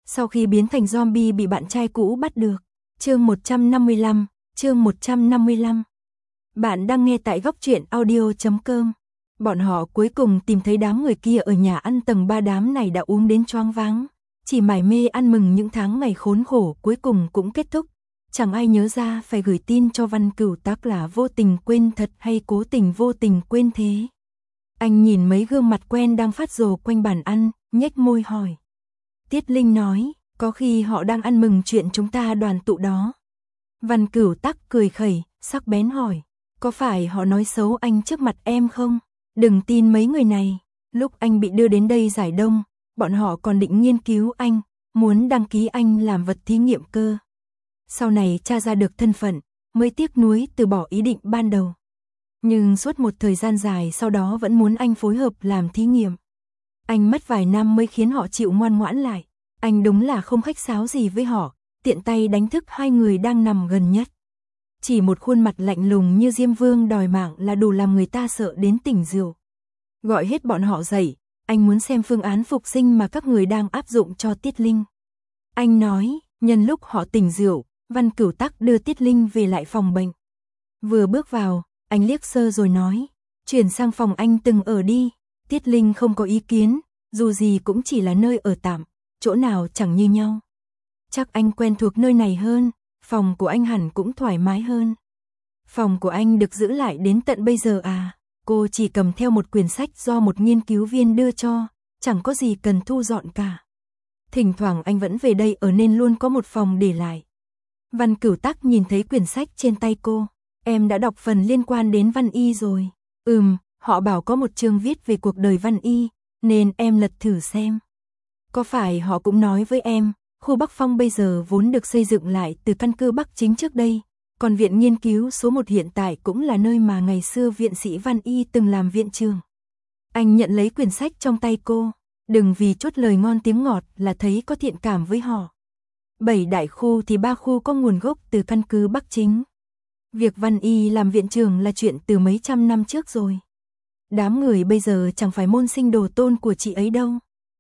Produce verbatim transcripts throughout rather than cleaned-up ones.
Sau khi biến thành zombie bị bạn trai cũ bắt được. Chương một trăm năm mươi lăm, chương một trăm năm mươi lăm. Bạn đang nghe tại góc truyện audio chấm com. Bọn họ cuối cùng tìm thấy đám người kia ở nhà ăn tầng ba, đám này đã uống đến choáng váng, chỉ mải mê ăn mừng những tháng ngày khốn khổ cuối cùng cũng kết thúc. Chẳng ai nhớ ra phải gửi tin cho Văn Cửu Tắc là vô tình quên thật hay cố tình vô tình quên thế. Anh nhìn mấy gương mặt quen đang phát rồ quanh bàn ăn, nhếch môi hỏi. Tiết Linh nói, có khi họ đang ăn mừng chuyện chúng ta đoàn tụ đó. Văn Cửu Tắc cười khẩy, sắc bén hỏi, có phải họ nói xấu anh trước mặt em không? Đừng tin mấy người này, lúc anh bị đưa đến đây giải đông, bọn họ còn định nghiên cứu anh, muốn đăng ký anh làm vật thí nghiệm cơ. Sau này tra ra được thân phận, mới tiếc nuối từ bỏ ý định ban đầu. Nhưng suốt một thời gian dài sau đó vẫn muốn anh phối hợp làm thí nghiệm. Anh mất vài năm mới khiến họ chịu ngoan ngoãn lại. Anh đúng là không khách sáo gì với họ, tiện tay đánh thức hai người đang nằm gần nhất. Chỉ một khuôn mặt lạnh lùng như Diêm Vương đòi mạng là đủ làm người ta sợ đến tỉnh rượu. Gọi hết bọn họ dậy, anh muốn xem phương án phục sinh mà các người đang áp dụng cho Tiết Linh. Anh nói, nhân lúc họ tỉnh rượu, Văn Cửu Tắc đưa Tiết Linh về lại phòng bệnh. Vừa bước vào, anh liếc sơ rồi nói, chuyển sang phòng anh từng ở đi. Tiết Linh không có ý kiến, dù gì cũng chỉ là nơi ở tạm, chỗ nào chẳng như nhau. Chắc anh quen thuộc nơi này hơn, phòng của anh hẳn cũng thoải mái hơn. Phòng của anh được giữ lại đến tận bây giờ à? Cô chỉ cầm theo một quyển sách do một nghiên cứu viên đưa cho, chẳng có gì cần thu dọn cả. Thỉnh thoảng anh vẫn về đây ở nên luôn có một phòng để lại. Văn Cửu Tắc nhìn thấy quyển sách trên tay cô, em đã đọc phần liên quan đến Văn Y rồi. Ừm, họ bảo có một chương viết về cuộc đời Văn Y, nên em lật thử xem. Có phải họ cũng nói với em, khu Bắc Phong bây giờ vốn được xây dựng lại từ căn cứ Bắc Chính trước đây, còn viện nghiên cứu số một hiện tại cũng là nơi mà ngày xưa viện sĩ Văn Y từng làm viện trưởng. Anh nhận lấy quyển sách trong tay cô, đừng vì chốt lời ngon tiếng ngọt là thấy có thiện cảm với họ. Bảy đại khu thì ba khu có nguồn gốc từ căn cứ Bắc Chính. Việc Văn Y làm viện trưởng là chuyện từ mấy trăm năm trước rồi. Đám người bây giờ chẳng phải môn sinh đồ tôn của chị ấy đâu.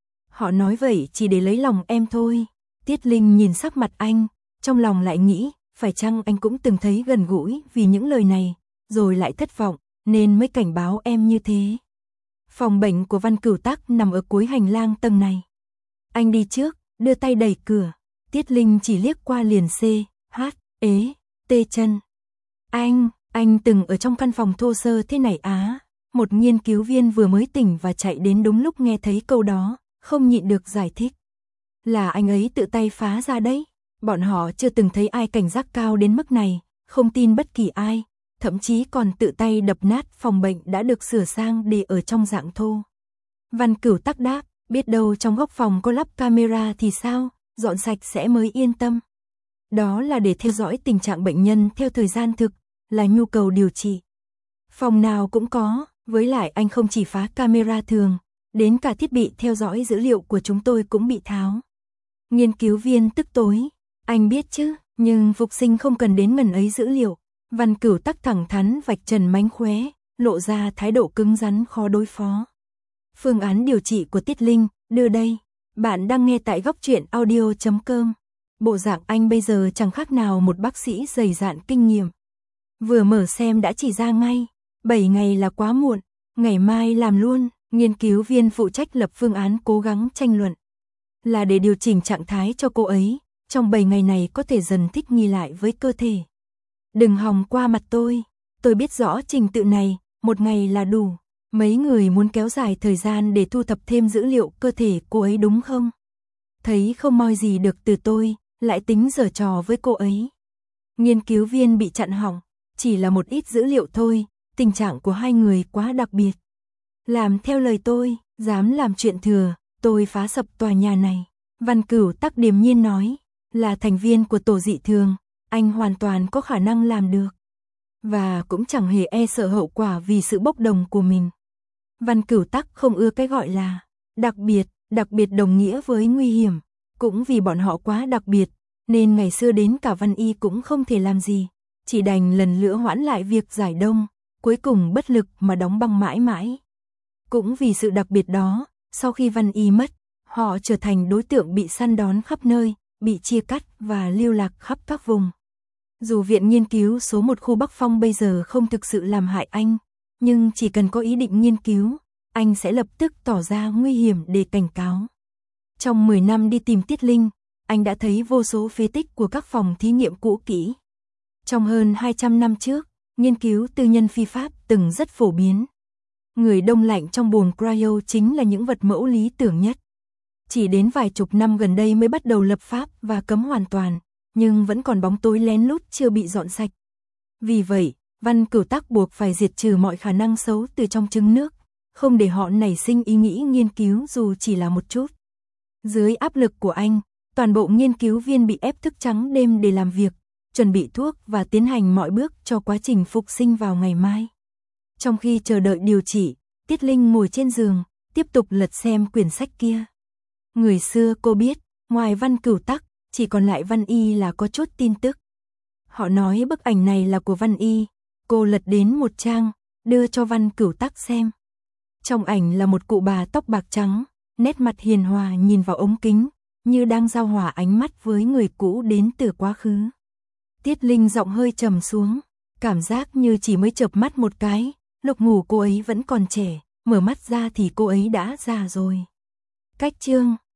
Họ nói vậy chỉ để lấy lòng em thôi. Tiết Linh nhìn sắc mặt anh, trong lòng lại nghĩ, phải chăng anh cũng từng thấy gần gũi vì những lời này, rồi lại thất vọng, nên mới cảnh báo em như thế. Phòng bệnh của Văn Cửu Tắc nằm ở cuối hành lang tầng này. Anh đi trước, đưa tay đẩy cửa. Tiết Linh chỉ liếc qua liền C, H, ế, tê chân. Anh, anh từng ở trong căn phòng thô sơ thế này á? Một nghiên cứu viên vừa mới tỉnh và chạy đến đúng lúc nghe thấy câu đó, không nhịn được giải thích. Là anh ấy tự tay phá ra đấy. Bọn họ chưa từng thấy ai cảnh giác cao đến mức này, không tin bất kỳ ai, thậm chí còn tự tay đập nát phòng bệnh đã được sửa sang để ở trong dạng thô. Văn Cửu Tắc đáp, biết đâu trong góc phòng có lắp camera thì sao, dọn sạch sẽ mới yên tâm. Đó là để theo dõi tình trạng bệnh nhân theo thời gian thực, là nhu cầu điều trị. Phòng nào cũng có, với lại anh không chỉ phá camera thường, đến cả thiết bị theo dõi dữ liệu của chúng tôi cũng bị tháo. Nghiên cứu viên tức tối, anh biết chứ, nhưng phục sinh không cần đến ngần ấy dữ liệu. Văn Cửu Tắc thẳng thắn vạch trần mánh khóe, lộ ra thái độ cứng rắn khó đối phó. Phương án điều trị của Tiết Linh, đưa đây. Bạn đang nghe tại góc truyện audio chấm com. Bộ dạng anh bây giờ chẳng khác nào một bác sĩ dày dạn kinh nghiệm. Vừa mở xem đã chỉ ra ngay, bảy ngày là quá muộn, ngày mai làm luôn. Nghiên cứu viên phụ trách lập phương án cố gắng tranh luận. Là để điều chỉnh trạng thái cho cô ấy, trong bảy ngày này có thể dần thích nghi lại với cơ thể. Đừng hòng qua mặt tôi, tôi biết rõ trình tự này, một ngày là đủ. Mấy người muốn kéo dài thời gian để thu thập thêm dữ liệu cơ thể cô ấy đúng không? Thấy không moi gì được từ tôi, lại tính giở trò với cô ấy. Nghiên cứu viên bị chặn họng, chỉ là một ít dữ liệu thôi, tình trạng của hai người quá đặc biệt. Làm theo lời tôi, dám làm chuyện thừa, tôi phá sập tòa nhà này. Văn Cửu Tắc điềm nhiên nói, là thành viên của tổ dị thường, anh hoàn toàn có khả năng làm được. Và cũng chẳng hề e sợ hậu quả vì sự bốc đồng của mình. Văn Cửu Tắc không ưa cái gọi là đặc biệt, đặc biệt đồng nghĩa với nguy hiểm. Cũng vì bọn họ quá đặc biệt, nên ngày xưa đến cả Văn Y cũng không thể làm gì. Chỉ đành lần nữa hoãn lại việc giải đông, cuối cùng bất lực mà đóng băng mãi mãi. Cũng vì sự đặc biệt đó, sau khi Văn Y mất, Họ trở thành đối tượng bị săn đón khắp nơi, bị chia cắt và lưu lạc khắp các vùng. Dù viện nghiên cứu số một khu Bắc Phong bây giờ không thực sự làm hại anh, nhưng chỉ cần có ý định nghiên cứu, anh sẽ lập tức tỏ ra nguy hiểm để cảnh cáo. Trong mười năm đi tìm Tiết Linh, anh đã thấy vô số phế tích của các phòng thí nghiệm cũ kỹ. Trong hơn hai trăm năm trước, nghiên cứu tư nhân phi pháp từng rất phổ biến. Người đông lạnh trong buồng cryo chính là những vật mẫu lý tưởng nhất. Chỉ đến vài chục năm gần đây mới bắt đầu lập pháp và cấm hoàn toàn, nhưng vẫn còn bóng tối lén lút chưa bị dọn sạch. Vì vậy, Văn Cửu Tắc buộc phải diệt trừ mọi khả năng xấu từ trong trứng nước, không để họ nảy sinh ý nghĩ nghiên cứu dù chỉ là một chút. Dưới áp lực của anh, toàn bộ nghiên cứu viên bị ép thức trắng đêm để làm việc, chuẩn bị thuốc và tiến hành mọi bước cho quá trình phục sinh vào ngày mai. Trong khi chờ đợi điều trị, Tiết Linh ngồi trên giường, tiếp tục lật xem quyển sách kia. Người xưa cô biết, ngoài Văn Cửu Tắc, chỉ còn lại Văn Y là có chút tin tức. Họ nói bức ảnh này là của Văn Y, cô lật đến một trang, đưa cho Văn Cửu Tắc xem. Trong ảnh là một cụ bà tóc bạc trắng, nét mặt hiền hòa nhìn vào ống kính, như đang giao hòa ánh mắt với người cũ đến từ quá khứ. Tiết Linh giọng hơi trầm xuống, cảm giác như chỉ mới chợp mắt một cái, lúc ngủ cô ấy vẫn còn trẻ, mở mắt ra thì cô ấy đã già rồi. Cách chương